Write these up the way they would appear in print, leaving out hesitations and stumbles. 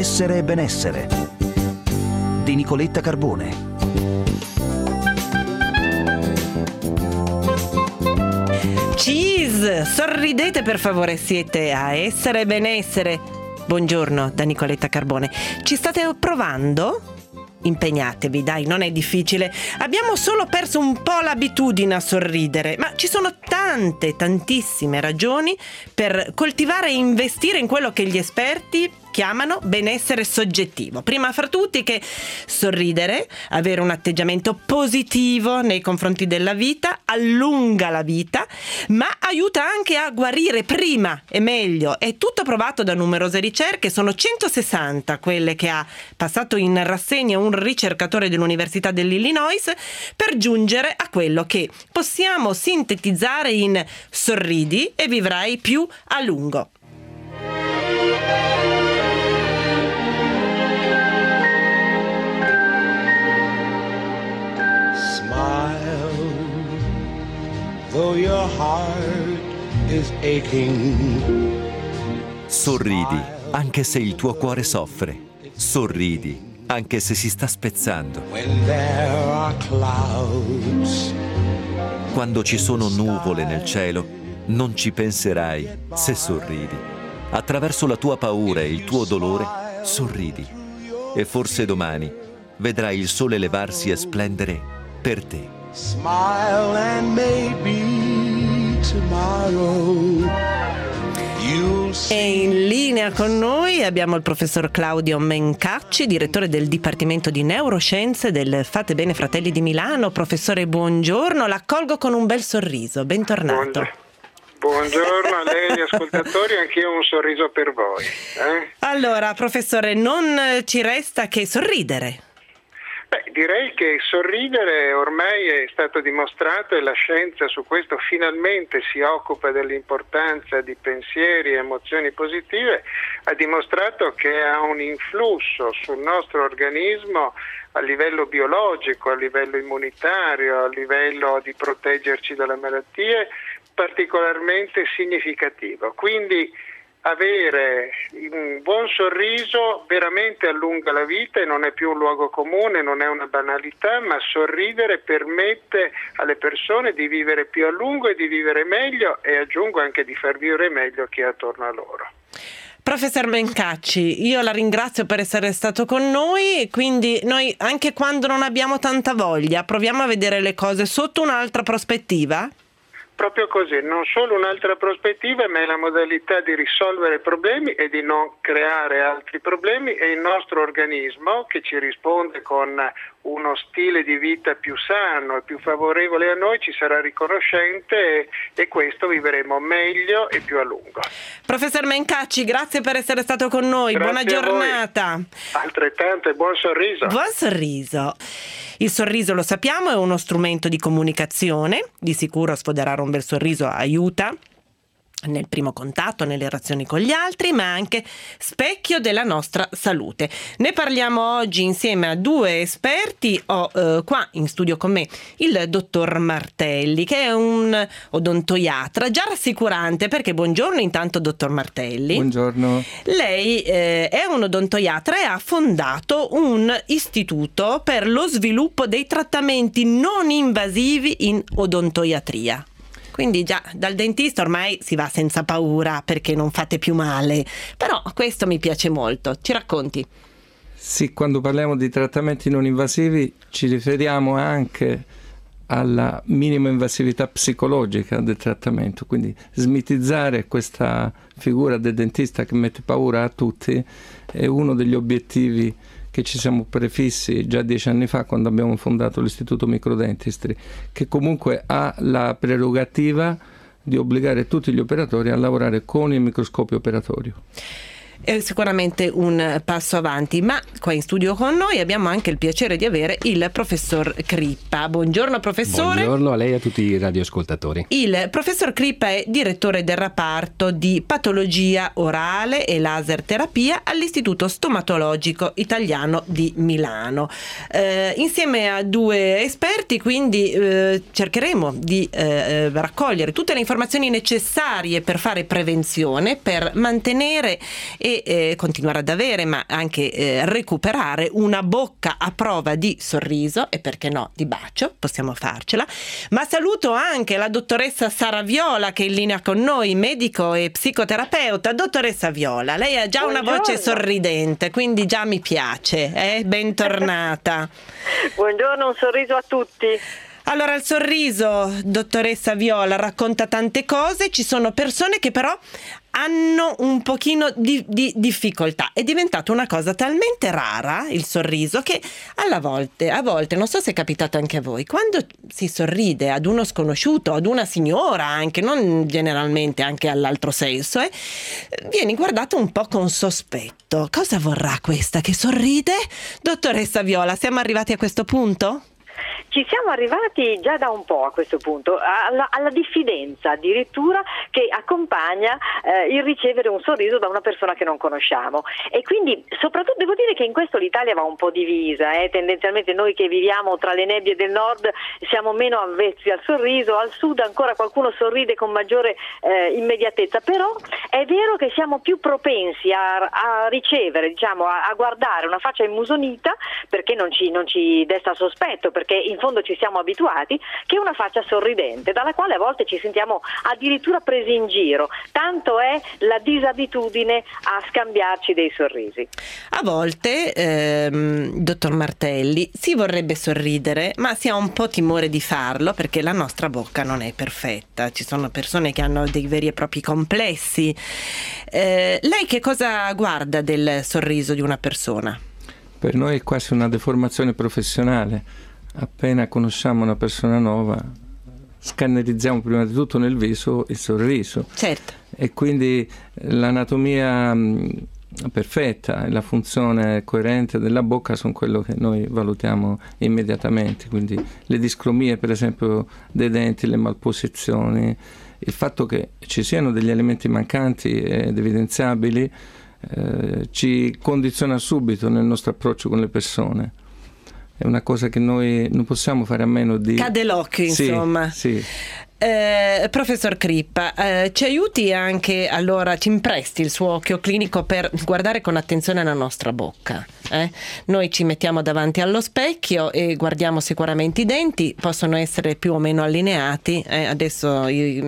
Essere e benessere di Nicoletta Carbone. Cheese! Sorridete per favore, siete a Essere e Benessere. Buongiorno da Nicoletta Carbone. Ci state provando? Impegnatevi, dai, non è difficile. Abbiamo solo perso un po' l'abitudine a sorridere, ma ci sono tantissime ragioni per coltivare e investire in quello che gli esperti chiamano benessere soggettivo. Prima fra tutti che sorridere, avere un atteggiamento positivo nei confronti della vita, allunga la vita, ma aiuta anche a guarire prima e meglio. È tutto provato da numerose ricerche, sono 160 quelle che ha passato in rassegna un ricercatore dell'Università dell'Illinois per giungere a quello che possiamo sintetizzare in sorridi e vivrai più a lungo. Though your heart is aching. Sorridi anche se il tuo cuore soffre. Sorridi anche se si sta spezzando. When there are clouds. Quando ci sono nuvole nel cielo, non ci penserai se sorridi. Attraverso la tua paura e il tuo dolore, sorridi. E forse domani vedrai il sole levarsi e splendere per te. Smile and maybe tomorrow you'll see. E in linea con noi abbiamo il professor Claudio Mencacci, direttore del Dipartimento di Neuroscienze del Fate Bene Fratelli di Milano. Professore, buongiorno, l'accolgo con un bel sorriso, bentornato. Buongiorno a lei, ascoltatori, anch'io ho un sorriso per voi. Allora, professore, non ci resta che sorridere. Direi che sorridere ormai è stato dimostrato e la scienza su questo finalmente si occupa dell'importanza di pensieri e emozioni positive, ha dimostrato che ha un influsso sul nostro organismo a livello biologico, a livello immunitario, a livello di proteggerci dalle malattie particolarmente significativo. Quindi avere un buon sorriso veramente allunga la vita e non è più un luogo comune, non è una banalità, ma sorridere permette alle persone di vivere più a lungo e di vivere meglio, e aggiungo anche di far vivere meglio chi è attorno a loro. Professor Mencacci, io la ringrazio per essere stato con noi, quindi noi anche quando non abbiamo tanta voglia proviamo a vedere le cose sotto un'altra prospettiva? Proprio così, non solo un'altra prospettiva, ma è la modalità di risolvere problemi e di non creare altri problemi, e il nostro organismo che ci risponde con uno stile di vita più sano e più favorevole a noi ci sarà riconoscente e questo vivremo meglio e più a lungo. Professor Mencacci, grazie per essere stato con noi, Grazie, buona giornata. Altrettanto e buon sorriso. Buon sorriso. Il sorriso, lo sappiamo, è uno strumento di comunicazione, di sicuro sfoderare un bel sorriso aiuta nel primo contatto, nelle relazioni con gli altri, ma anche specchio della nostra salute. Ne parliamo oggi insieme a due esperti. Ho qua in studio con me il dottor Martelli, che è un odontoiatra, già rassicurante perché buongiorno intanto dottor Martelli. Buongiorno. Lei è un odontoiatra e ha fondato un istituto per lo sviluppo dei trattamenti non invasivi in odontoiatria. Quindi già dal dentista ormai si va senza paura perché non fate più male, però questo mi piace molto. Ci racconti? Sì, quando parliamo di trattamenti non invasivi ci riferiamo anche alla minima invasività psicologica del trattamento, quindi smitizzare questa figura del dentista che mette paura a tutti è uno degli obiettivi che ci siamo prefissi già 10 anni fa quando abbiamo fondato l'Istituto Microdentistry, che comunque ha la prerogativa di obbligare tutti gli operatori a lavorare con il microscopio operatorio. È sicuramente un passo avanti, ma qua in studio con noi abbiamo anche il piacere di avere il professor Crippa. Buongiorno professore. Buongiorno a lei e a tutti i radioascoltatori. Il professor Crippa è direttore del reparto di patologia orale e laser terapia all'Istituto Stomatologico Italiano di Milano. Insieme a due esperti quindi cercheremo di raccogliere tutte le informazioni necessarie per fare prevenzione, per mantenere e e continuare ad avere, ma anche recuperare una bocca a prova di sorriso e perché no di bacio, possiamo farcela. Ma saluto anche la dottoressa Sara Viola che è in linea con noi, medico e psicoterapeuta. Dottoressa Viola, lei ha già una voce sorridente, quindi già mi piace, bentornata. Buongiorno, un sorriso a tutti. Allora, il sorriso, dottoressa Viola, racconta tante cose. Ci sono persone che però hanno un pochino di difficoltà. È diventato una cosa talmente rara il sorriso che a volte, non so se è capitato anche a voi, quando si sorride ad uno sconosciuto, ad una signora anche, non generalmente anche all'altro sesso, vieni guardato un po' con sospetto. Cosa vorrà questa che sorride? Dottoressa Viola, siamo arrivati a questo punto? Ci siamo arrivati già da un po' a questo punto, alla diffidenza addirittura che accompagna il ricevere un sorriso da una persona che non conosciamo. E quindi soprattutto devo dire che in questo l'Italia va un po' divisa, tendenzialmente noi che viviamo tra le nebbie del nord siamo meno avvezzi al sorriso, al sud ancora qualcuno sorride con maggiore immediatezza, però è vero che siamo più propensi a ricevere, diciamo, a guardare una faccia immusonita perché non ci desta sospetto, perché in fondo ci siamo abituati, che una faccia sorridente dalla quale a volte ci sentiamo addirittura presi in giro, tanto è la disabitudine a scambiarci dei sorrisi. A volte, dottor Martelli, si vorrebbe sorridere ma si ha un po' timore di farlo perché la nostra bocca non è perfetta, ci sono persone che hanno dei veri e propri complessi. Lei che cosa guarda del sorriso di una persona? Per noi è quasi una deformazione professionale. Appena conosciamo una persona nuova, scannerizziamo prima di tutto nel viso il sorriso. Certo. E quindi l'anatomia perfetta e la funzione coerente della bocca sono quello che noi valutiamo immediatamente. Quindi le discromie, per esempio, dei denti, le malposizioni, il fatto che ci siano degli elementi mancanti ed evidenziabili ci condiziona subito nel nostro approccio con le persone. È una cosa che noi non possiamo fare a meno di... Cade l'occhio, insomma. Sì. Professor Crippa, ci aiuti anche, allora, ci impresti il suo occhio clinico per guardare con attenzione la nostra bocca. Noi ci mettiamo davanti allo specchio e guardiamo sicuramente i denti, possono essere più o meno allineati, adesso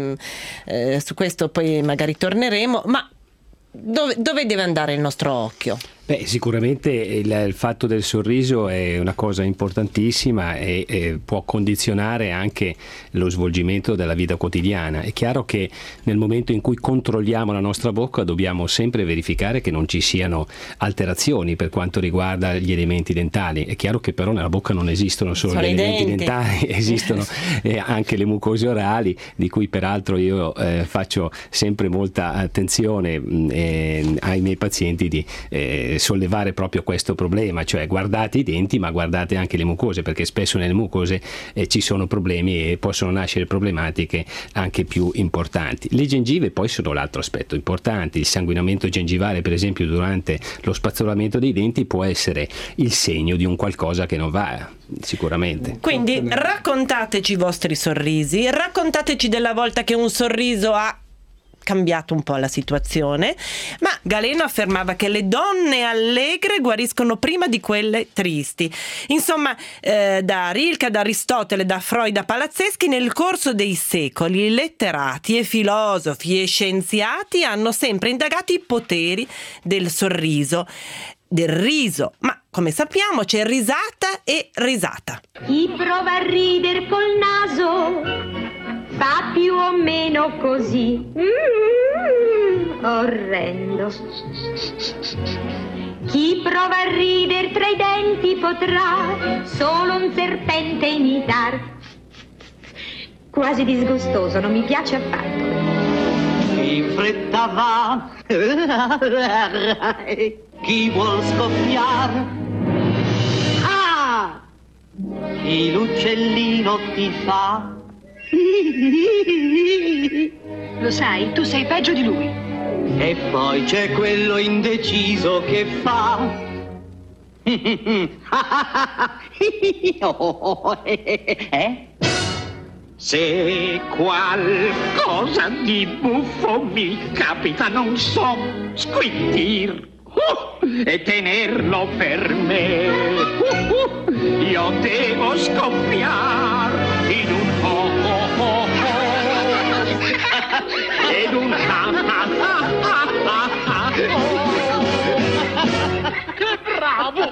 su questo poi magari torneremo, ma dove deve andare il nostro occhio? Beh, sicuramente il fatto del sorriso è una cosa importantissima e può condizionare anche lo svolgimento della vita quotidiana. È chiaro che nel momento in cui controlliamo la nostra bocca dobbiamo sempre verificare che non ci siano alterazioni per quanto riguarda gli elementi dentali. È chiaro che però nella bocca non esistono solo gli elementi dentali, esistono anche le mucose orali, di cui peraltro io faccio sempre molta attenzione ai miei pazienti di sollevare proprio questo problema, cioè guardate i denti ma guardate anche le mucose, perché spesso nelle mucose ci sono problemi e possono nascere problematiche anche più importanti. Le gengive poi sono l'altro aspetto importante. Il sanguinamento gengivale, per esempio, durante lo spazzolamento dei denti può essere il segno di un qualcosa che non va, sicuramente. Quindi raccontateci i vostri sorrisi, raccontateci della volta che un sorriso ha cambiato un po' la situazione, ma Galeno affermava che le donne allegre guariscono prima di quelle tristi. Insomma, da Rilke, da Aristotele, da Freud, da Palazzeschi, nel corso dei secoli letterati e filosofi e scienziati hanno sempre indagato i poteri del sorriso, del riso, ma come sappiamo c'è risata e risata. Chi prova a ridere col naso fa più o meno così. Orrendo. Chi prova a ridere tra i denti potrà solo un serpente imitar. Quasi disgustoso, non mi piace affatto. In fretta va, chi vuol scoppiare? Ah! Chi l'uccellino ti fa? Lo sai, tu sei peggio di lui. E poi c'è quello indeciso che fa. Se qualcosa di buffo mi capita, non so squittir e tenerlo per me. Io devo scoppiare in un ed un che bravo!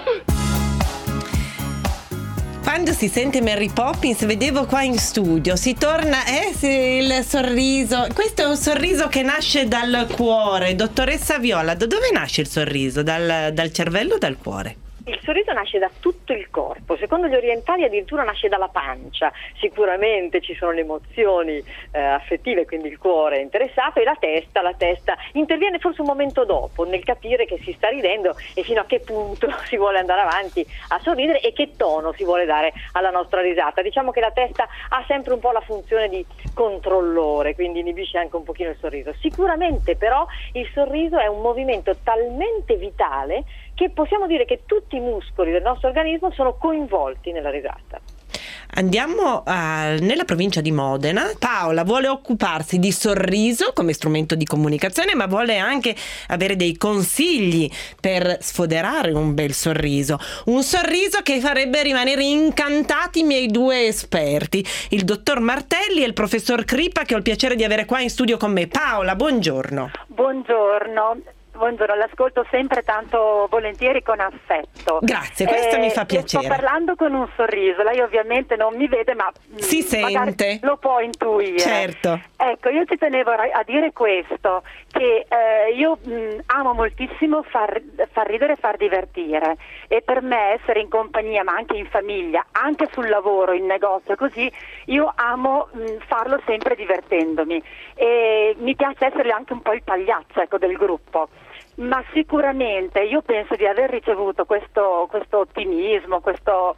Quando si sente Mary Poppins, vedevo qua in studio, si torna, il sorriso. Questo è un sorriso che nasce dal cuore. Dottoressa Viola, da dove nasce il sorriso? Dal cervello o dal cuore? Il sorriso nasce da tutto il corpo, secondo gli orientali addirittura nasce dalla pancia. Sicuramente ci sono le emozioni affettive, quindi il cuore è interessato, e la testa interviene forse un momento dopo nel capire che si sta ridendo e fino a che punto si vuole andare avanti a sorridere e che tono si vuole dare alla nostra risata. Diciamo che la testa ha sempre un po' la funzione di controllore, quindi inibisce anche un pochino il sorriso. Sicuramente però il sorriso è un movimento talmente vitale che possiamo dire che tutti i muscoli del nostro organismo sono coinvolti nella risata. Andiamo nella provincia di Modena. Paola vuole occuparsi di sorriso come strumento di comunicazione, ma vuole anche avere dei consigli per sfoderare un bel sorriso. Un sorriso che farebbe rimanere incantati i miei due esperti, il dottor Martelli e il professor Crippa, che ho il piacere di avere qua in studio con me. Paola, buongiorno. Buongiorno, l'ascolto sempre tanto volentieri con affetto. Grazie, questo mi fa piacere. Sto parlando con un sorriso, lei ovviamente non mi vede, ma si sente, lo può intuire. Certo. Ecco, io ci tenevo a dire questo, che io amo moltissimo far ridere e far divertire, e per me essere in compagnia, ma anche in famiglia, anche sul lavoro, in negozio, così, io amo farlo sempre divertendomi, e mi piace essere anche un po' il pagliaccio, ecco, del gruppo. Ma sicuramente io penso di aver ricevuto questo ottimismo, questo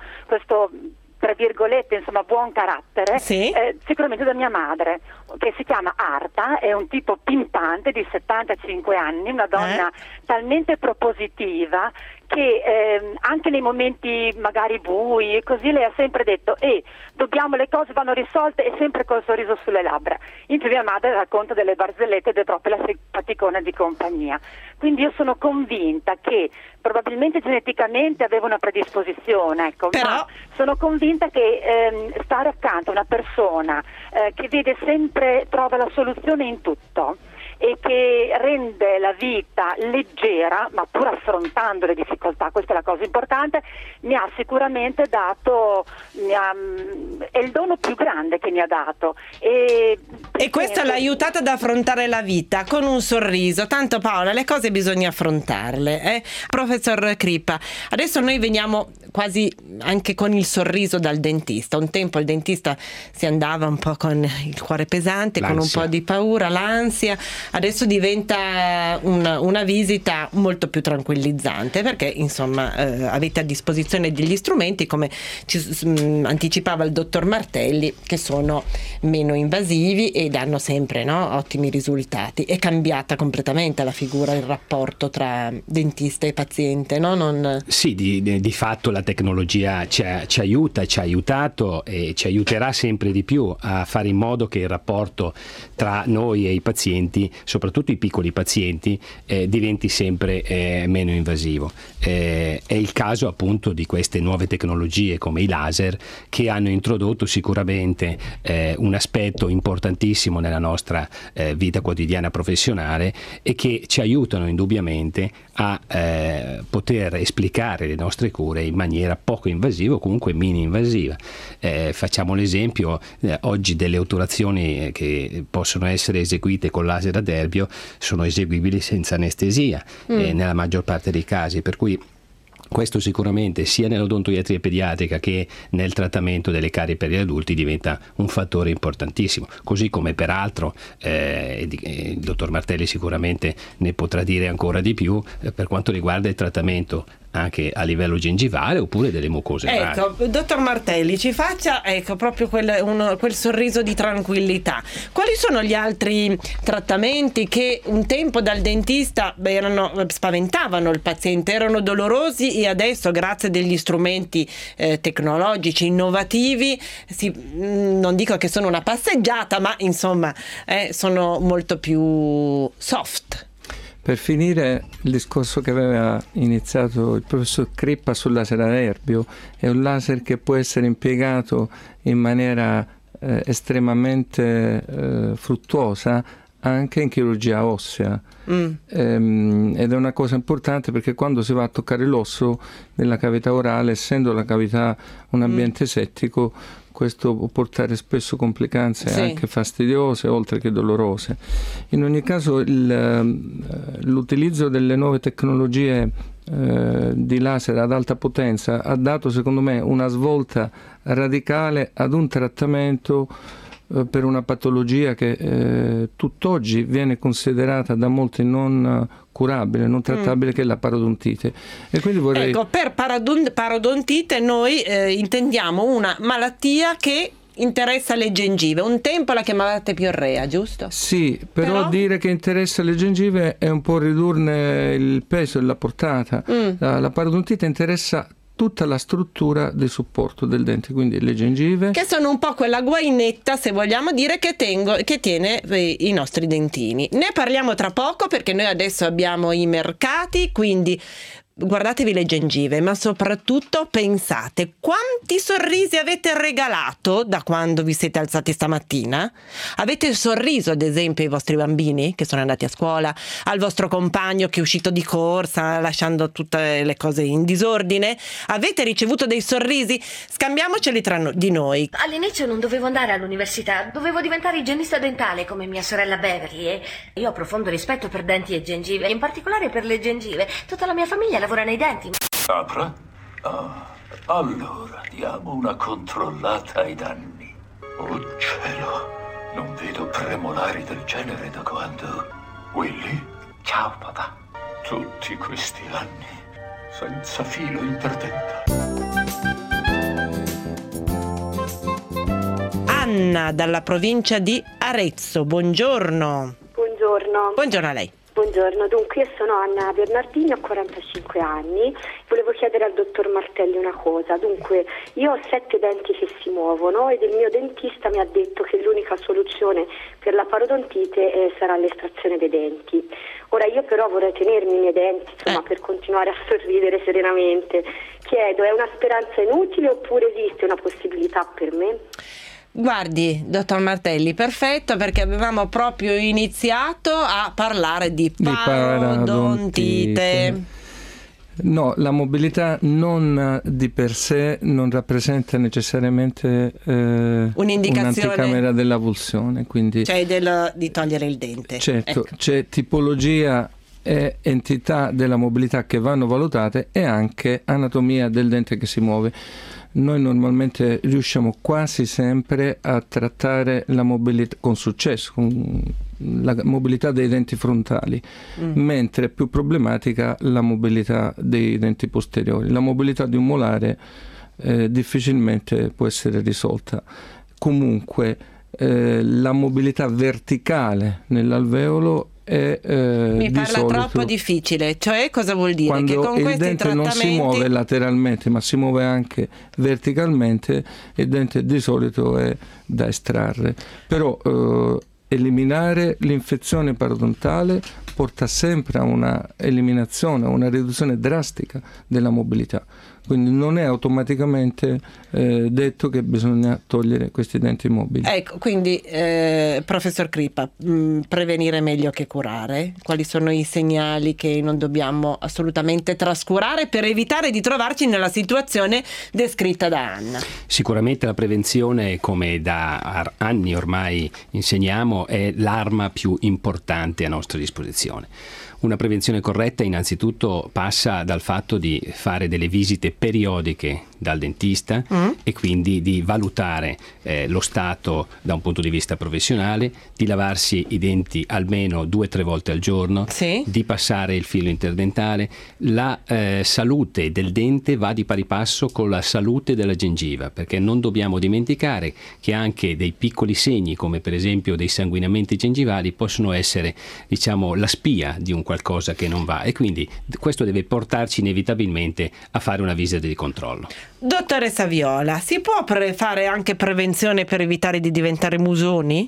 tra virgolette, insomma, buon carattere, sì. Sicuramente da mia madre, che si chiama Arta, è un tipo pimpante di 75 anni, una donna talmente propositiva che anche nei momenti magari bui e così, lei ha sempre detto le cose vanno risolte, e sempre col sorriso sulle labbra. In più mia madre racconta delle barzellette ed è proprio la simpaticona di compagnia. Quindi io sono convinta che probabilmente geneticamente avevo una predisposizione, ecco, ma sono convinta che stare accanto a una persona che vede sempre, trova la soluzione in tutto e che rende la vita leggera, ma pur affrontando le difficoltà, questa è la cosa importante, mi ha sicuramente dato, è il dono più grande che mi ha dato. E questo l'ha aiutata ad affrontare la vita con un sorriso. Tanto Paola, le cose bisogna affrontarle. Professor Crippa, adesso noi veniamo quasi anche con il sorriso dal dentista. Un tempo il dentista si andava un po' con il cuore pesante, l'ansia, con un po' di paura, l'ansia. Adesso diventa una visita molto più tranquillizzante, perché insomma avete a disposizione degli strumenti, come anticipava il dottor Martelli, che sono meno invasivi e danno sempre ottimi risultati. È cambiata completamente la figura, il rapporto tra dentista e paziente, no? Sì, di fatto la tecnologia ci aiuta, ci ha aiutato e ci aiuterà sempre di più a fare in modo che il rapporto tra noi e i pazienti, soprattutto i piccoli pazienti, diventi sempre meno invasivo. È il caso appunto di queste nuove tecnologie come i laser, che hanno introdotto sicuramente un aspetto importantissimo nella nostra vita quotidiana professionale, e che ci aiutano indubbiamente a poter esplicare le nostre cure in maniera poco invasiva o comunque mini invasiva. Facciamo l'esempio oggi delle otturazioni che possono essere eseguite con laser ad erbio, sono eseguibili senza anestesia nella maggior parte dei casi, per cui questo sicuramente sia nell'odontoiatria pediatrica che nel trattamento delle carie per gli adulti diventa un fattore importantissimo, così come peraltro il dottor Martelli sicuramente ne potrà dire ancora di più per quanto riguarda il trattamento anche a livello gengivale oppure delle mucose orali. Ecco, dottor Martelli, ci faccia proprio quel sorriso di tranquillità. Quali sono gli altri trattamenti che un tempo dal dentista spaventavano il paziente, erano dolorosi e adesso grazie a degli strumenti tecnologici innovativi non dico che sono una passeggiata, ma insomma sono molto più soft? Per finire, il discorso che aveva iniziato il professor Crippa sul laser a nerbio, è un laser che può essere impiegato in maniera estremamente fruttuosa anche in chirurgia ossea. Ed è una cosa importante perché quando si va a toccare l'osso nella cavità orale, essendo la cavità un ambiente settico, questo può portare spesso complicanze anche fastidiose oltre che dolorose. In ogni caso l'utilizzo delle nuove tecnologie di laser ad alta potenza ha dato secondo me una svolta radicale ad un trattamento per una patologia che tutt'oggi viene considerata da molti non curabile, non trattabile, che è la parodontite. E quindi vorrei... Ecco, per parodontite noi intendiamo una malattia che interessa le gengive. Un tempo la chiamavate piorrea, giusto? Sì, però dire che interessa le gengive è un po' ridurne il peso e la portata. La parodontite interessa tutta la struttura di supporto del dente, quindi le gengive, che sono un po' quella guainetta, se vogliamo dire, che tiene i nostri dentini. Ne parliamo tra poco perché noi adesso abbiamo i mercati, quindi guardatevi le gengive, ma soprattutto pensate quanti sorrisi avete regalato da quando vi siete alzati stamattina. Avete sorriso ad esempio ai vostri bambini che sono andati a scuola, al vostro compagno che è uscito di corsa lasciando tutte le cose in disordine? Avete ricevuto dei sorrisi? Scambiamoceli tra di noi. All'inizio non dovevo andare all'università, dovevo diventare igienista dentale come mia sorella Beverly, e io ho profondo rispetto per denti e gengive, in particolare per le gengive. Tutta la mia famiglia lavora nei denti. Apra? Allora diamo una controllata ai danni. Oh cielo, non vedo premolari del genere da quando... Willy? Ciao papà. Tutti questi anni senza filo interdetta. Anna dalla provincia di Arezzo, buongiorno. Buongiorno. Buongiorno a lei. Buongiorno, dunque io sono Anna Bernardini, ho 45 anni, volevo chiedere al dottor Martelli una cosa. Dunque io ho 7 denti che si muovono ed il mio dentista mi ha detto che l'unica soluzione per la parodontite sarà l'estrazione dei denti. Ora io però vorrei tenermi i miei denti, insomma, per continuare a sorridere serenamente. Chiedo, è una speranza inutile oppure esiste una possibilità per me? Guardi, dottor Martelli, perfetto, perché avevamo proprio iniziato a parlare di parodontite. No, la mobilità non di per sé non rappresenta necessariamente un'anticamera dell'avulsione, quindi cioè di togliere il dente. Certo, c'è tipologia e entità della mobilità che vanno valutate e anche anatomia del dente che si muove. Noi normalmente riusciamo quasi sempre a trattare la mobilità con successo, con la mobilità dei denti frontali, mentre è più problematica la mobilità dei denti posteriori. La mobilità di un molare difficilmente può essere risolta. Comunque la mobilità verticale nell'alveolo mi parla solito, troppo difficile, cioè cosa vuol dire? Quando che con il questi dente trattamenti non si muove lateralmente ma si muove anche verticalmente, il dente di solito è da estrarre, però eliminare l'infezione parodontale porta sempre a una eliminazione, a una riduzione drastica della mobilità. Quindi non è automaticamente detto che bisogna togliere questi denti mobili. Ecco, quindi professor Crippa, prevenire è meglio che curare. Quali sono i segnali che non dobbiamo assolutamente trascurare per evitare di trovarci nella situazione descritta da Anna? Sicuramente la prevenzione, come da anni ormai insegniamo, è l'arma più importante a nostra disposizione. Una prevenzione corretta innanzitutto passa dal fatto di fare delle visite periodiche dal dentista e quindi di valutare lo stato da un punto di vista professionale, di lavarsi i denti almeno 2-3 volte al giorno, di passare il filo interdentale. La salute del dente va di pari passo con la salute della gengiva, perché non dobbiamo dimenticare che anche dei piccoli segni, come per esempio dei sanguinamenti gengivali, possono essere, diciamo, la spia di un qualcosa che non va, e quindi questo deve portarci inevitabilmente a fare una visita di controllo. Dottoressa Viola, si può fare anche prevenzione per evitare di diventare musoni?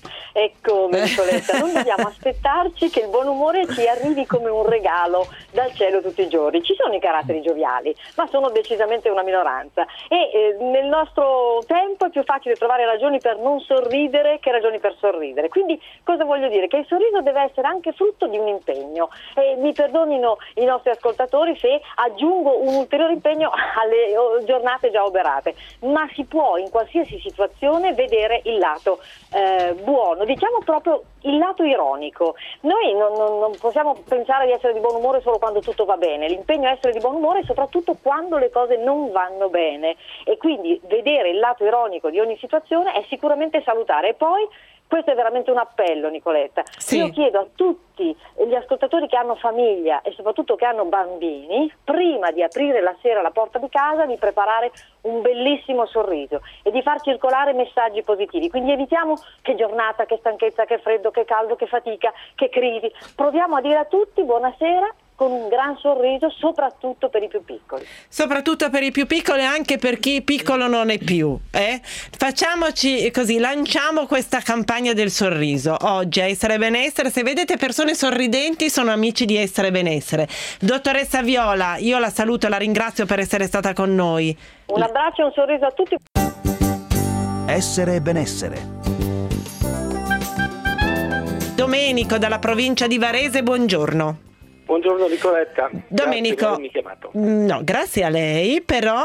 Ecco, Nicoletta, non dobbiamo aspettarci che il buon umore ci arrivi come un regalo dal cielo tutti i giorni. Ci sono i caratteri gioviali, ma sono decisamente una minoranza, e nel nostro tempo è più facile trovare ragioni per non sorridere che ragioni per sorridere. Quindi cosa voglio dire? Che il sorriso deve essere anche frutto di un impegno, e mi perdonino i nostri ascoltatori se aggiungo un ulteriore impegno alle giornate già oberate, ma si può in qualsiasi situazione vedere il lato buono, diciamo proprio il lato ironico. Noi non possiamo pensare di essere di buon umore solo quando tutto va bene, l'impegno è essere di buon umore soprattutto quando le cose non vanno bene, e quindi vedere il lato ironico di ogni situazione è sicuramente salutare. E poi questo è veramente un appello, Nicoletta. Io chiedo a tutti gli ascoltatori che hanno famiglia e soprattutto che hanno bambini, prima di aprire la sera la porta di casa, di preparare un bellissimo sorriso e di far circolare messaggi positivi. Quindi evitiamo che giornata, che stanchezza, che freddo, che caldo, che fatica, che crisi. Proviamo a dire a tutti buonasera con un gran sorriso, soprattutto per i più piccoli. Soprattutto per i più piccoli, anche per chi piccolo non è più. Facciamoci così, lanciamo questa campagna del sorriso. Oggi a Essere Benessere, se vedete persone sorridenti, sono amici di Essere Benessere. Dottoressa Viola, io la saluto e la ringrazio per essere stata con noi. Un abbraccio e un sorriso a tutti. Essere Benessere. Domenico dalla provincia di Varese, buongiorno. Buongiorno Nicoletta. Domenico, no, grazie a lei, però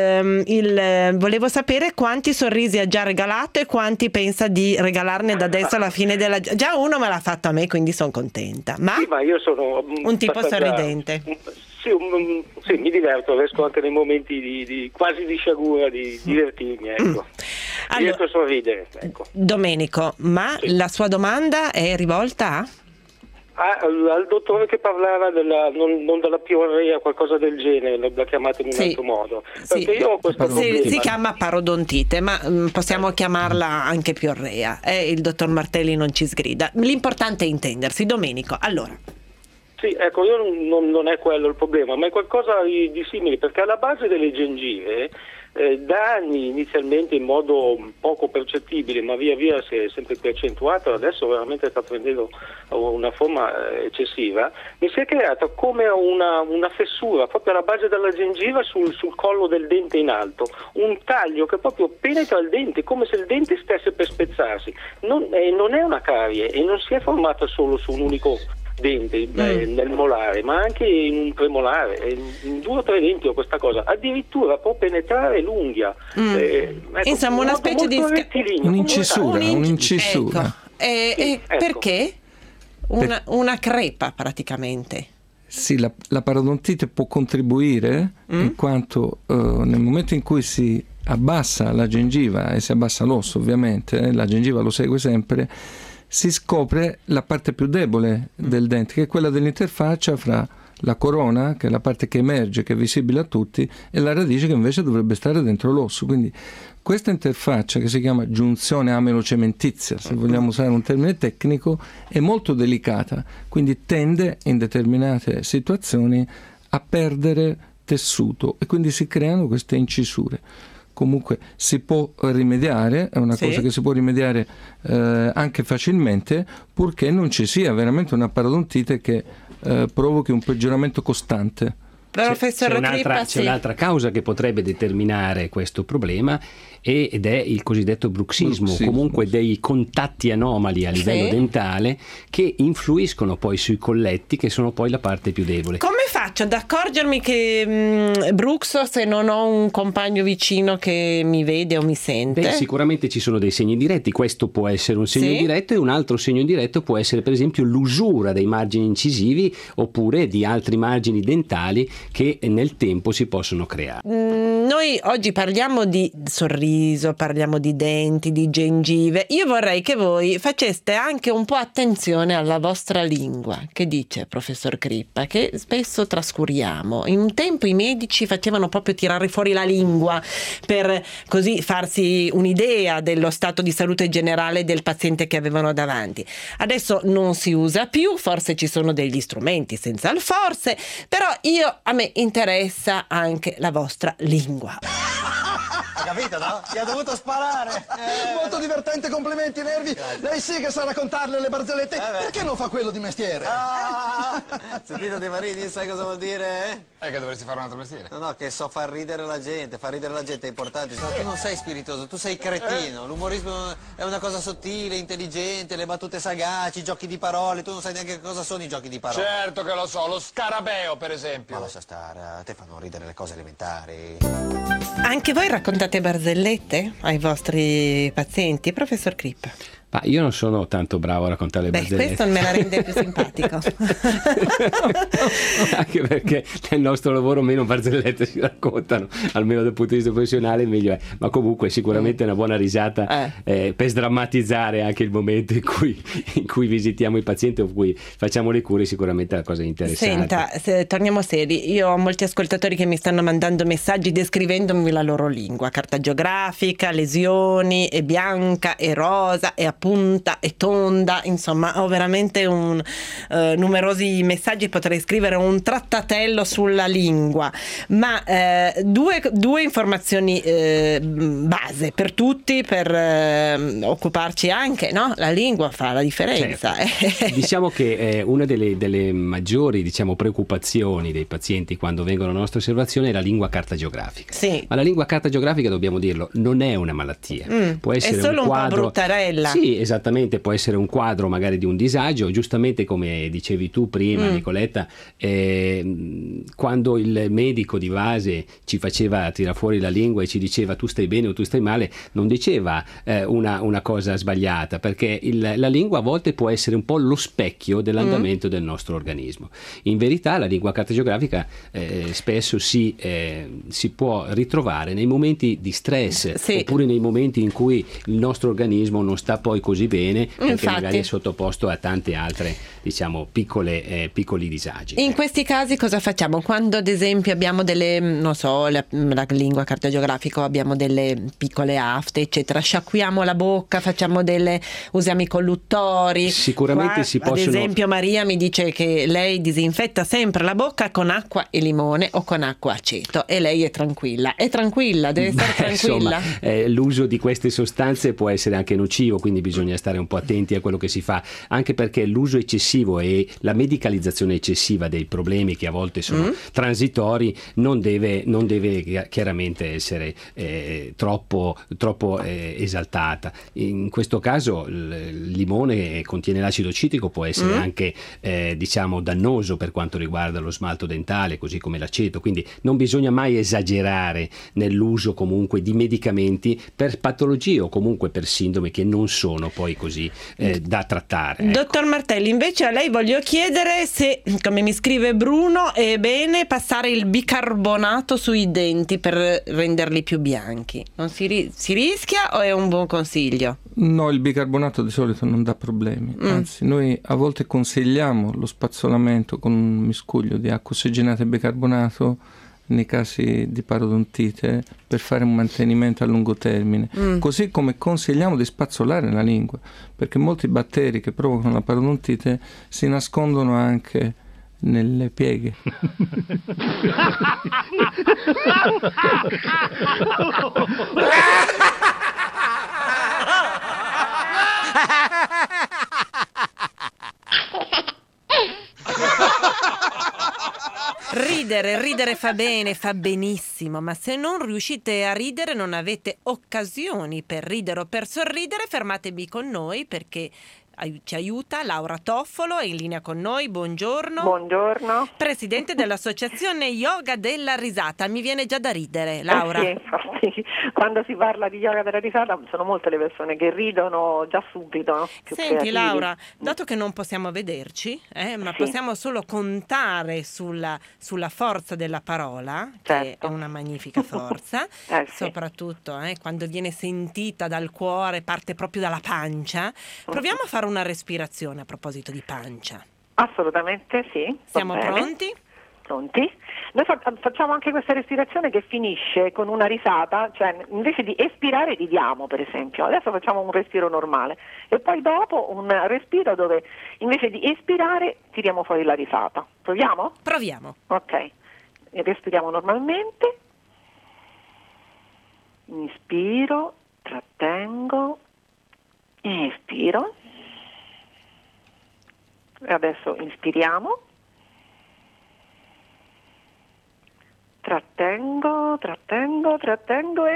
volevo sapere quanti sorrisi ha già regalato e quanti pensa di regalarne da adesso alla fine della... Già uno me l'ha fatto a me, quindi sono contenta. Ma io sono un tipo sorridente. Sì, mi diverto, riesco anche nei momenti di quasi di sciagura di divertirmi, ecco. Riesco a sorridere, ecco. Domenico, ma la sua domanda è rivolta a? Al dottore che parlava non della piorrea, qualcosa del genere, l'ha chiamata in un altro modo. Perché io ho questo problema. Si chiama parodontite, ma possiamo chiamarla anche piorrea. Il dottor Martelli non ci sgrida. L'importante è intendersi. Domenico, allora. Sì, ecco, io non è quello il problema, ma è qualcosa di simile, perché alla base delle gengive da anni, inizialmente in modo poco percettibile, ma via via si è sempre più accentuato, adesso veramente sta prendendo una forma eccessiva, mi si è creata come una fessura proprio alla base della gengiva sul collo del dente in alto, un taglio che proprio penetra il dente come se il dente stesse per spezzarsi. Non è una carie e non si è formata solo su un unico dente nel molare, ma anche in un premolare, in 2 o 3 denti ho questa cosa, addirittura può penetrare l'unghia. Ecco, insomma una specie di un'incisura. Ecco. Perché? Una crepa praticamente. Sì, la parodontite può contribuire in quanto nel momento in cui si abbassa la gengiva e si abbassa l'osso, ovviamente, la gengiva lo segue sempre, si scopre la parte più debole del dente, che è quella dell'interfaccia fra la corona, che è la parte che emerge, che è visibile a tutti, e la radice, che invece dovrebbe stare dentro l'osso. Quindi questa interfaccia, che si chiama giunzione amelocementizia, se vogliamo usare un termine tecnico, è molto delicata, quindi tende in determinate situazioni a perdere tessuto e quindi si creano queste incisure. Comunque si può rimediare, è una cosa che si può rimediare anche facilmente, purché non ci sia veramente una parodontite che provochi un peggioramento costante. Professor Crippa, c'è un'altra causa che potrebbe determinare questo problema ed è il cosiddetto bruxismo, comunque dei contatti anomali a livello dentale che influiscono poi sui colletti, che sono poi la parte più debole. Come faccio ad accorgermi che bruxo se non ho un compagno vicino che mi vede o mi sente? Sicuramente ci sono dei segni diretti, questo può essere un segno diretto, e un altro segno indiretto può essere per esempio l'usura dei margini incisivi oppure di altri margini dentali che nel tempo si possono creare. Noi oggi parliamo di sorriso, parliamo di denti, di gengive. Io vorrei che voi faceste anche un po' attenzione alla vostra lingua. Che dice, professor Crippa? Che spesso trascuriamo. In un tempo i medici facevano proprio tirare fuori la lingua per così farsi un'idea dello stato di salute generale del paziente che avevano davanti. Adesso non si usa più, forse ci sono degli strumenti senza il forse, però a me interessa anche la vostra lingua. Ha capito, no? Ti ha dovuto sparare. Molto divertente, complimenti, Nervi. Lei sì che sa raccontarle le barzellette. Perché non fa quello di mestiere? Sentito De Marini, sai cosa vuol dire? Che dovresti fare un altro mestiere. No, che so far ridere la gente è importante. Tu non sei spiritoso, tu sei cretino. L'umorismo è una cosa sottile, intelligente, le battute sagaci, i giochi di parole. Tu non sai neanche cosa sono i giochi di parole. Certo che lo so, lo scarabeo per esempio. Ma lascia stare, a te fanno ridere le cose elementari. Anche voi raccontate barzellette ai vostri pazienti, professor Crippa? Ma io non sono tanto bravo a raccontare le barzellette. Questo me la rende più simpatico. Anche perché nel nostro lavoro meno barzellette si raccontano, almeno dal punto di vista professionale meglio è. Ma comunque sicuramente una buona risata per sdrammatizzare anche il momento in cui visitiamo i pazienti o in cui facciamo le cure, sicuramente è la cosa interessante. Senta, torniamo seri. Io ho molti ascoltatori che mi stanno mandando messaggi descrivendomi la loro lingua: carta geografica, lesioni, è bianca, è rosa, è punta e tonda, insomma ho veramente numerosi messaggi, potrei scrivere un trattatello sulla lingua, ma due informazioni base per tutti, per occuparci anche, no? La lingua fa la differenza. Certo. Diciamo che una delle maggiori preoccupazioni dei pazienti quando vengono alla nostra osservazione è la lingua carta geografica. Sì. Ma la lingua carta geografica, dobbiamo dirlo, non è una malattia. Può essere è solo un quadro, po' bruttarella. Sì, esattamente, può essere un quadro magari di un disagio, giustamente come dicevi tu prima, Nicoletta, quando il medico di base ci faceva tirare fuori la lingua e ci diceva tu stai bene o tu stai male, non diceva una cosa sbagliata, perché la lingua a volte può essere un po' lo specchio dell'andamento del nostro organismo. In verità la lingua carta geografica spesso si può ritrovare nei momenti di stress, oppure nei momenti in cui il nostro organismo non sta poi così bene, perché magari è sottoposto a tante altre piccoli disagi. In questi casi cosa facciamo? Quando ad esempio abbiamo delle, non so, la lingua carta geografica, abbiamo delle piccole afte eccetera, sciacquiamo la bocca, usiamo i colluttori. Sicuramente si possono. Ad esempio Maria mi dice che lei disinfetta sempre la bocca con acqua e limone o con acqua aceto, e lei è tranquilla, deve stare tranquilla. Insomma, l'uso di queste sostanze può essere anche nocivo, quindi bisogna stare un po' attenti a quello che si fa, anche perché l'uso eccessivo e la medicalizzazione eccessiva dei problemi, che a volte sono transitori, non deve chiaramente essere troppo esaltata. In questo caso il limone contiene l'acido citrico, può essere anche dannoso per quanto riguarda lo smalto dentale, così come l'aceto, quindi non bisogna mai esagerare nell'uso comunque di medicamenti per patologie o comunque per sindrome che non sono poi così da trattare. Dottor Martelli, invece a lei voglio chiedere se, come mi scrive Bruno, è bene passare il bicarbonato sui denti per renderli più bianchi. Non si rischia o è un buon consiglio? No, il bicarbonato di solito non dà problemi, anzi noi a volte consigliamo lo spazzolamento con un miscuglio di acqua ossigenata e bicarbonato nei casi di parodontite per fare un mantenimento a lungo termine, così come consigliamo di spazzolare la lingua, perché molti batteri che provocano la parodontite si nascondono anche nelle pieghe. Ridere fa bene, fa benissimo, ma se non riuscite a ridere, non avete occasioni per ridere o per sorridere, fermatevi con noi perché ci aiuta Laura Toffolo, è in linea con noi. Buongiorno. Buongiorno. Presidente dell'associazione Yoga della Risata. Mi viene già da ridere, Laura. Sì, infatti, quando si parla di yoga della risata sono molte le persone che ridono già subito. Senti creativi. Laura, dato che non possiamo vederci, ma Sì. possiamo solo contare sulla forza della parola, che è una magnifica forza, Sì. soprattutto quando viene sentita dal cuore, parte proprio dalla pancia. Proviamo a fare una respirazione a proposito di pancia. Assolutamente sì. Siamo va bene. pronti? Pronti? Noi facciamo anche questa respirazione che finisce con una risata, cioè invece di espirare ridiamo, per esempio. Adesso facciamo un respiro normale e poi dopo un respiro dove invece di espirare tiriamo fuori la risata. Proviamo? Proviamo. Ok. Respiriamo normalmente. Inspiro, trattengo, espiro. E adesso inspiriamo. Trattengo e...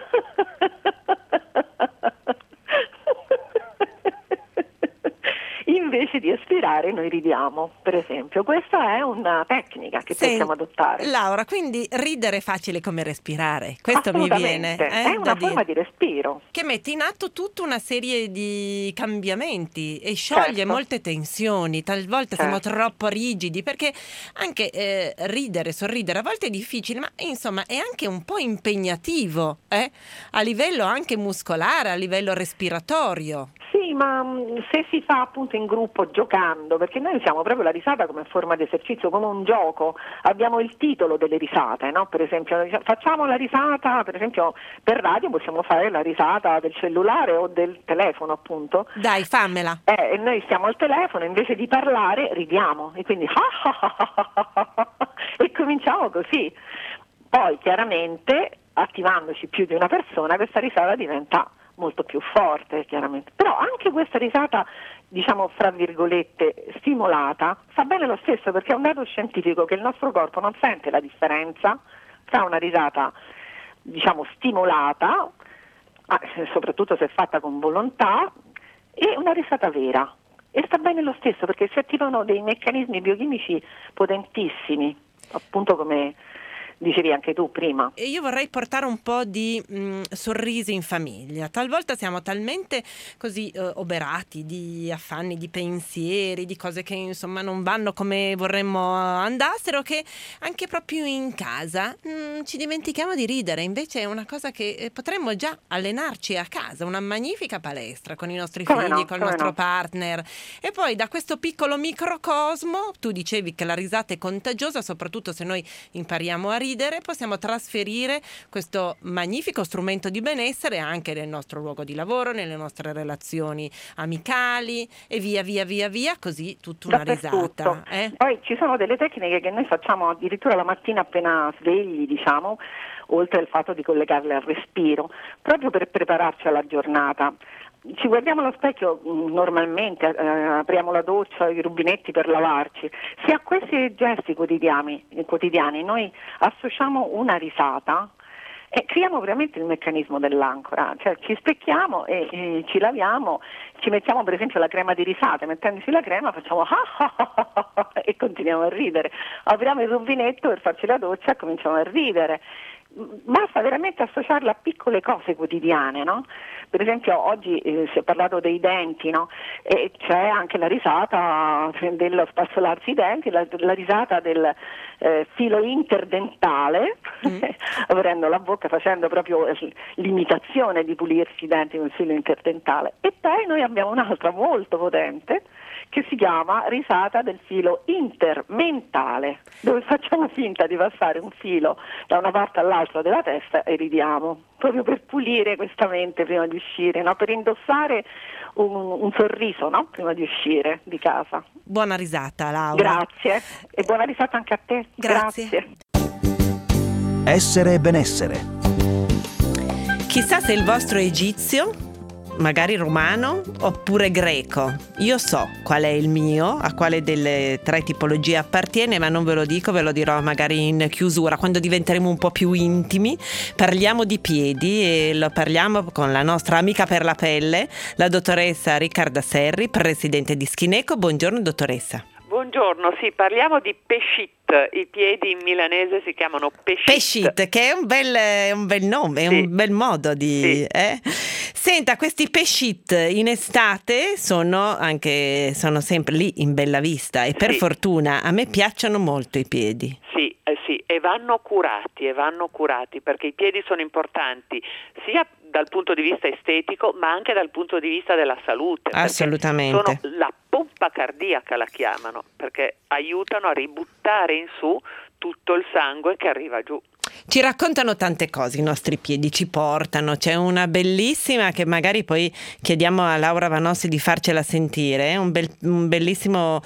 Invece di espirare noi ridiamo, per esempio. Questa è una tecnica che possiamo adottare. Laura, quindi ridere è facile come respirare. Questo mi viene. È una forma di respiro. Che mette in atto tutta una serie di cambiamenti e scioglie molte tensioni. Talvolta siamo troppo rigidi, perché anche ridere, sorridere a volte è difficile, ma insomma è anche un po' impegnativo, a livello anche muscolare, a livello respiratorio. Sì, ma se si fa appunto in gruppo giocando, perché noi usiamo proprio la risata come forma di esercizio, come un gioco, abbiamo il titolo delle risate, no? Per esempio facciamo la risata, per esempio per radio possiamo fare la risata del cellulare o del telefono appunto. Dai, fammela. E noi stiamo al telefono, invece di parlare ridiamo e quindi e cominciamo così. Poi chiaramente attivandoci più di una persona questa risata diventa molto più forte, chiaramente. Però anche questa risata, diciamo fra virgolette, stimolata, fa bene lo stesso, perché è un dato scientifico che il nostro corpo non sente la differenza tra una risata, diciamo, stimolata, soprattutto se fatta con volontà, e una risata vera. E sta bene lo stesso, perché si attivano dei meccanismi biochimici potentissimi, appunto come dicevi anche tu prima. E io vorrei portare un po' di sorrisi in famiglia. Talvolta siamo talmente così oberati di affanni, di pensieri, di cose che insomma non vanno come vorremmo andassero, che anche proprio in casa ci dimentichiamo di ridere. Invece è una cosa che potremmo già allenarci a casa, una magnifica palestra con i nostri figli, col nostro partner. E poi da questo piccolo microcosmo, tu dicevi che la risata è contagiosa, soprattutto se noi impariamo a ridere, possiamo trasferire questo magnifico strumento di benessere anche nel nostro luogo di lavoro, nelle nostre relazioni amicali e via, così tutta una risata. Poi ci sono delle tecniche che noi facciamo addirittura la mattina appena svegli, diciamo, oltre al fatto di collegarle al respiro, proprio per prepararci alla giornata. Ci guardiamo allo specchio normalmente, apriamo la doccia, i rubinetti per lavarci. Se a questi gesti quotidiani noi associamo una risata, creiamo veramente il meccanismo dell'ancora, cioè ci specchiamo e ci laviamo, ci mettiamo per esempio la crema di risate, mettendoci la crema facciamo e continuiamo a ridere, apriamo il rubinetto per farci la doccia e cominciamo a ridere. Basta veramente associarla a piccole cose quotidiane, no? Per esempio oggi si è parlato dei denti, no? E c'è anche la risata dello spazzolarsi i denti, la risata del filo interdentale, aprendo la bocca, facendo proprio l'imitazione di pulirsi i denti con il filo interdentale. E poi noi abbiamo un'altra molto potente che si chiama risata del filo intermentale, dove facciamo finta di passare un filo da una parte all'altra della testa e ridiamo, proprio per pulire questa mente prima di uscire, no? Per indossare un sorriso, no? Prima di uscire di casa. Buona risata, Laura. Grazie, e buona risata anche a te. Grazie. Essere e benessere. Chissà se il vostro egizio magari romano oppure greco. Io so qual è il mio, a quale delle 3 tipologie appartiene, ma non ve lo dico, ve lo dirò magari in chiusura, quando diventeremo un po' più intimi. Parliamo di piedi e lo parliamo con la nostra amica per la pelle, la dottoressa Riccarda Serri, presidente di Schineco. Buongiorno dottoressa. Buongiorno, sì, parliamo di péchit. I piedi in milanese si chiamano péchit. Péchit, che è un bel nome, è un bel modo di... Senta, questi péchit in estate sono sempre lì in bella vista e per fortuna a me piacciono molto i piedi. Sì, e vanno curati perché i piedi sono importanti sia dal punto di vista estetico ma anche dal punto di vista della salute. Assolutamente. Sono la pompa cardiaca, la chiamano, perché aiutano a ributtare in su tutto il sangue che arriva giù. Ci raccontano tante cose i nostri piedi, ci portano. C'è una bellissima che magari poi chiediamo a Laura Vanossi di farcela sentire, un bellissimo,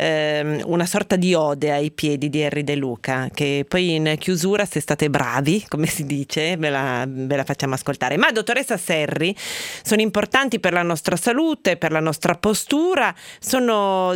una sorta di ode ai piedi di Henry De Luca, che poi in chiusura, se state bravi, come si dice, ve la facciamo ascoltare. Ma dottoressa Serri, sono importanti per la nostra salute, per la nostra postura, sono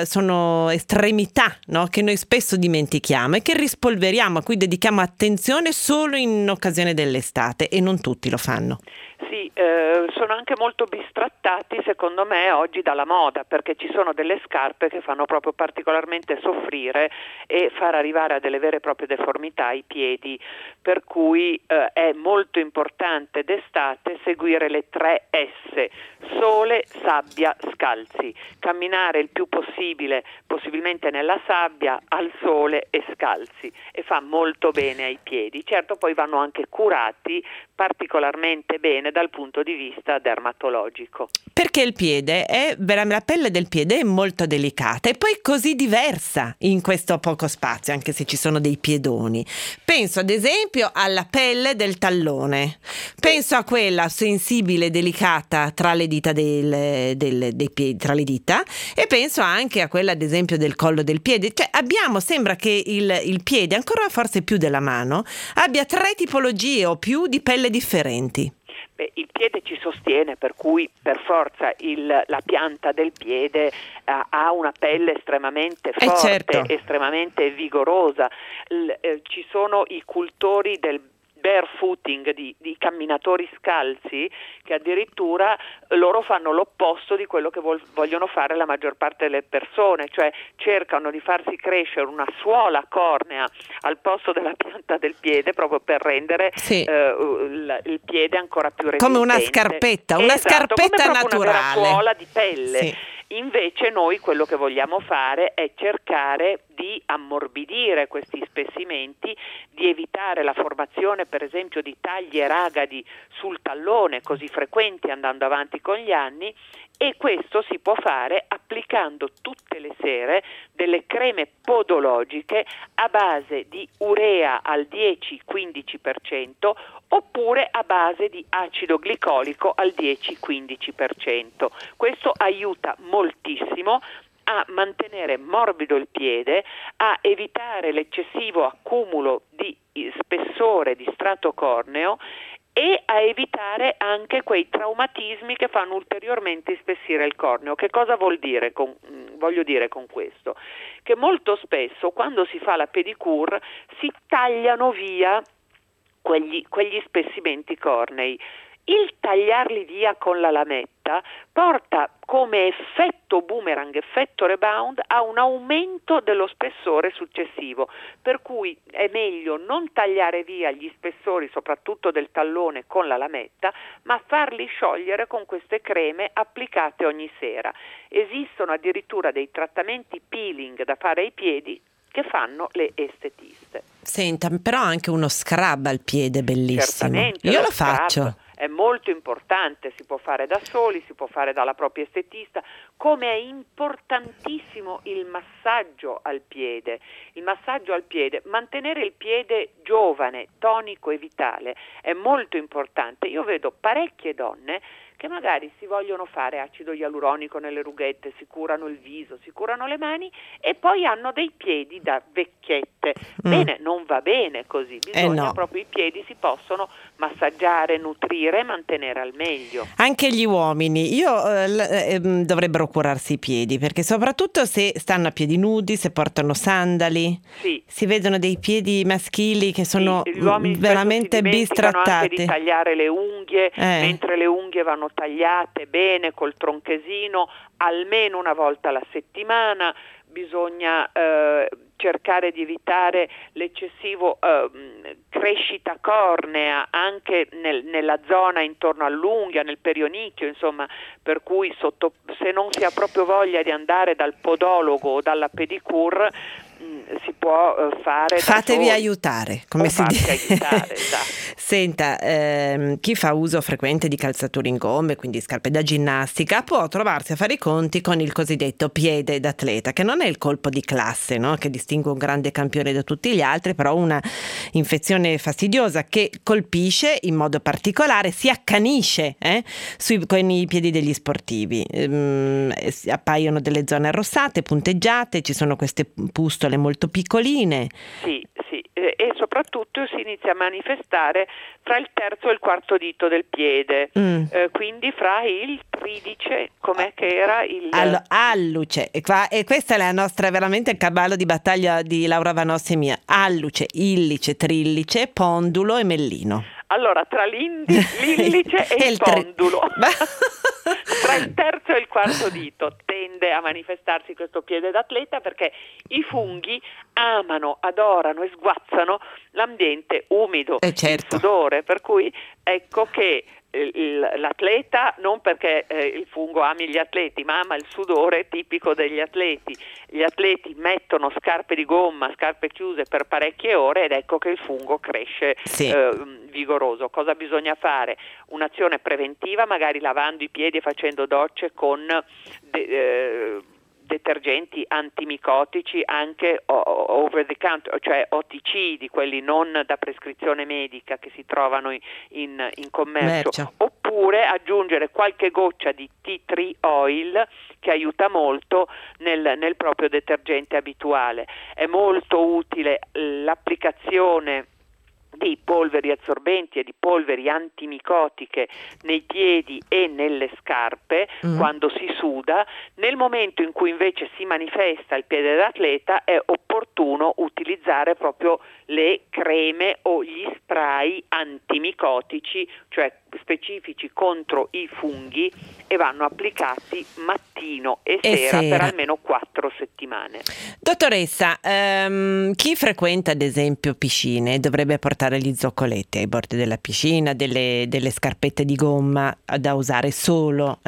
estremità, no? Che noi spesso dimentichiamo e che rispolveriamo, a cui dedichiamo attenzione solo in occasione dell'estate, e non tutti lo fanno. Sì, sono anche molto bistrattati secondo me oggi dalla moda, perché ci sono delle scarpe che fanno proprio particolarmente soffrire e far arrivare a delle vere e proprie deformità ai piedi, per cui è molto importante d'estate seguire le 3 S: sole, sabbia, scalzi, camminare il più possibile, possibilmente nella sabbia, al sole e scalzi, e fa molto bene ai piedi. Certo, poi vanno anche curati particolarmente bene dal punto di vista dermatologico. Perché il piede la pelle del piede è molto delicata e poi così diversa in questo poco spazio, anche se ci sono dei piedoni. Penso ad esempio alla pelle del tallone, penso a quella sensibile, delicata tra le dita dei piedi, tra le dita, e penso anche a quella ad esempio del collo del piede. Cioè sembra che il piede, ancora forse più della mano, abbia 3 tipologie o più di pelle differenti. Il piede ci sostiene, per cui per forza la pianta del piede ha una pelle estremamente forte, estremamente vigorosa. Ci sono i cultori del barefooting, di camminatori scalzi, che addirittura loro fanno l'opposto di quello che vogliono fare la maggior parte delle persone, cioè cercano di farsi crescere una suola cornea al posto della pianta del piede, proprio per rendere il piede ancora più resistente. Come una scarpetta, una scarpetta come naturale. Una suola di pelle. Sì. Invece noi quello che vogliamo fare è cercare di ammorbidire questi spessimenti, di evitare la formazione per esempio di tagli e ragadi sul tallone così frequenti andando avanti con gli anni, e questo si può fare applicando tutte le sere delle creme podologiche a base di urea al 10-15% oppure a base di acido glicolico al 10-15%. Questo aiuta moltissimo a mantenere morbido il piede, a evitare l'eccessivo accumulo di spessore di strato corneo e a evitare anche quei traumatismi che fanno ulteriormente ispessire il corneo. Che cosa voglio dire con questo? Che molto spesso quando si fa la pedicure si tagliano via quegli spessimenti cornei. Il tagliarli via con la lametta porta come effetto boomerang, effetto rebound, a un aumento dello spessore successivo, per cui è meglio non tagliare via gli spessori, soprattutto del tallone, con la lametta, ma farli sciogliere con queste creme applicate ogni sera. Esistono addirittura dei trattamenti peeling da fare ai piedi che fanno le estetiste. Senta, però anche uno scrub al piede bellissimo. Certamente, io lo faccio. È molto importante, si può fare da soli, si può fare dalla propria estetista, come è importantissimo il massaggio al piede. Il massaggio al piede, mantenere il piede giovane, tonico e vitale è molto importante. Io vedo parecchie donne che magari si vogliono fare acido ialuronico nelle rughette, si curano il viso, si curano le mani e poi hanno dei piedi da vecchiette piante. Bene, non va bene così, bisogna proprio i piedi si possono massaggiare, nutrire e mantenere al meglio. Anche gli uomini dovrebbero curarsi i piedi, perché soprattutto se stanno a piedi nudi, se portano sandali, si vedono dei piedi maschili che sono veramente bistrattati. Anche di tagliare le unghie, mentre le unghie vanno tagliate bene col tronchesino almeno una volta alla settimana. Bisogna cercare di evitare l'eccessivo crescita cornea anche nella zona intorno all'unghia, nel perionicchio, insomma, per cui se non si ha proprio voglia di andare dal podologo o dalla pedicure, si può fare. Fatevi aiutare, come si dice. Aiutare, esatto. Senta, chi fa uso frequente di calzature in gomme, quindi scarpe da ginnastica, può trovarsi a fare i conti con il cosiddetto piede d'atleta, che non è il colpo di classe, no? Che distingue un grande campione da tutti gli altri, però una infezione fastidiosa che colpisce in modo particolare, si accanisce con i piedi degli sportivi. Appaiono delle zone arrossate, punteggiate, ci sono queste pustole molto piccoline. Sì, e soprattutto si inizia a manifestare tra il terzo e il quarto dito del piede, quindi fra il tridice, com'è che era il alluce, e questa è la nostra veramente il cavallo di battaglia di Laura Vanossi e mia: alluce, illice, trillice, pondulo e mellino. Allora, tra l'illice e il pondulo, tra il terzo e il quarto dito tende a manifestarsi questo piede d'atleta, perché i funghi amano, adorano e sguazzano l'ambiente umido, il sudore, per cui ecco che l'atleta, non perché il fungo ami gli atleti, ma ama il sudore tipico degli atleti. Gli atleti mettono scarpe di gomma, scarpe chiuse per parecchie ore, ed ecco che il fungo cresce vigoroso. Cosa bisogna fare? Un'azione preventiva, magari lavando i piedi e facendo docce con detergenti antimicotici, anche over the counter, cioè OTC, quelli non da prescrizione medica che si trovano in commercio, oppure aggiungere qualche goccia di tea tree oil che aiuta molto nel proprio detergente abituale. È molto utile l'applicazione di polveri assorbenti e di polveri antimicotiche nei piedi e nelle scarpe quando si suda. Nel momento in cui invece si manifesta il piede d'atleta è opportuno utilizzare proprio le creme o gli spray antimicotici, cioè specifici contro i funghi, e vanno applicati mattino e sera per almeno 4 settimane. Dottoressa, chi frequenta ad esempio piscine dovrebbe portare gli zoccoletti ai bordi della piscina, delle scarpette di gomma da usare solo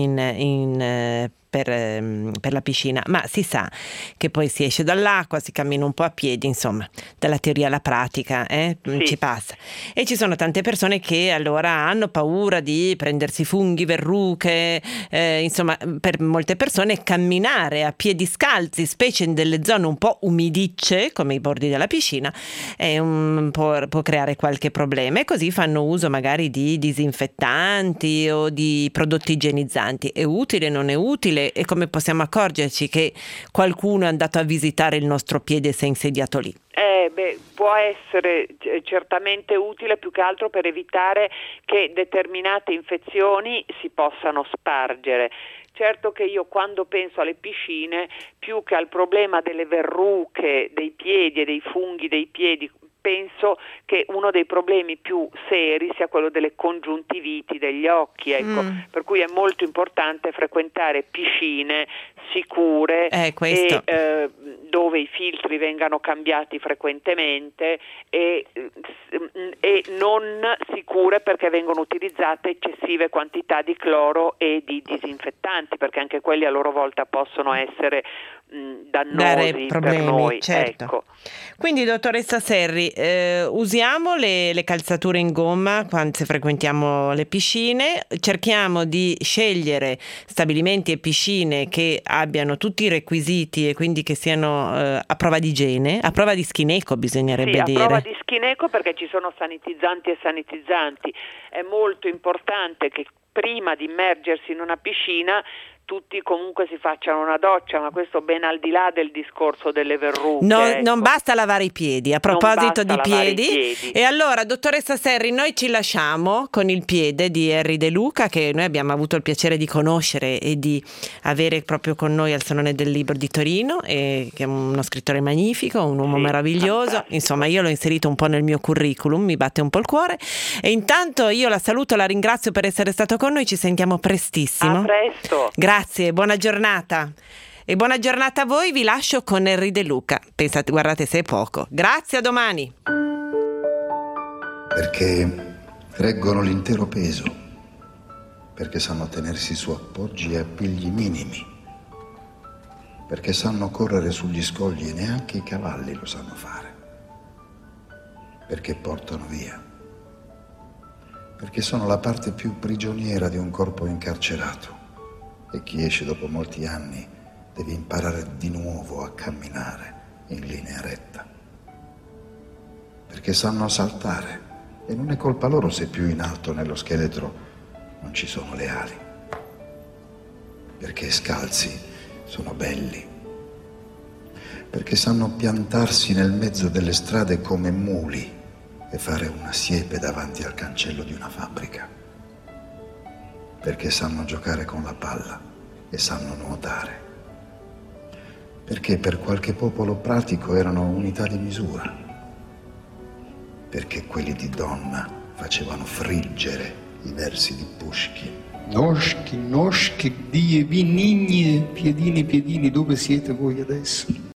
per la piscina, ma si sa che poi si esce dall'acqua, si cammina un po' a piedi, insomma, dalla teoria alla pratica ci passa. E ci sono tante persone che allora hanno paura di prendersi funghi, verruche, insomma, per molte persone camminare a piedi scalzi, specie in delle zone un po' umidicce come i bordi della piscina, può creare qualche problema, e così fanno uso magari di disinfettanti o di prodotti igienizzanti. È utile, non è utile? E come possiamo accorgerci che qualcuno è andato a visitare il nostro piede e si è insediato lì? Può essere certamente utile, più che altro per evitare che determinate infezioni si possano spargere. Certo che io, quando penso alle piscine, più che al problema delle verruche dei piedi e dei funghi dei piedi, penso che uno dei problemi più seri sia quello delle congiuntiviti degli occhi, per cui è molto importante frequentare piscine sicure e dove i filtri vengano cambiati frequentemente e non sicure perché vengono utilizzate eccessive quantità di cloro e di disinfettanti, perché anche quelli a loro volta possono essere dannosi per noi. Ecco. Quindi, dottoressa Serri, usiamo le calzature in gomma quando frequentiamo le piscine, cerchiamo di scegliere stabilimenti e piscine che abbiano tutti i requisiti e quindi che siano a prova di igiene, a prova di Schineco bisognerebbe dire. A prova di Schineco, perché ci sono sanitizzanti e sanitizzanti. È molto importante che prima di immergersi in una piscina tutti comunque si facciano una doccia, ma questo ben al di là del discorso delle verruche. Non basta lavare i piedi. A proposito di piedi, piedi. E allora, dottoressa Serri, noi ci lasciamo con il piede di Henry De Luca, che noi abbiamo avuto il piacere di conoscere e di avere proprio con noi al Salone del Libro di Torino, che è uno scrittore magnifico, un uomo meraviglioso. Fantastico. Insomma, io l'ho inserito un po' nel mio curriculum, mi batte un po' il cuore. E intanto io la saluto, la ringrazio per essere stato con noi, ci sentiamo prestissimo. A presto. Grazie, buona giornata. E buona giornata a voi, vi lascio con Henry De Luca. Pensate, guardate se è poco. Grazie, a domani. Perché reggono l'intero peso, perché sanno tenersi su appoggi e appigli minimi, perché sanno correre sugli scogli e neanche i cavalli lo sanno fare, perché portano via, perché sono la parte più prigioniera di un corpo incarcerato e chi esce dopo molti anni deve imparare di nuovo a camminare in linea retta, perché sanno saltare e non è colpa loro se più in alto nello scheletro non ci sono le ali, perché scalzi sono belli, perché sanno piantarsi nel mezzo delle strade come muli e fare una siepe davanti al cancello di una fabbrica, perché sanno giocare con la palla e sanno nuotare, perché per qualche popolo pratico erano unità di misura, perché quelli di Donna facevano friggere i versi di Pushkin. Noschki, noschki, die benigni, piedini, piedini, dove siete voi adesso?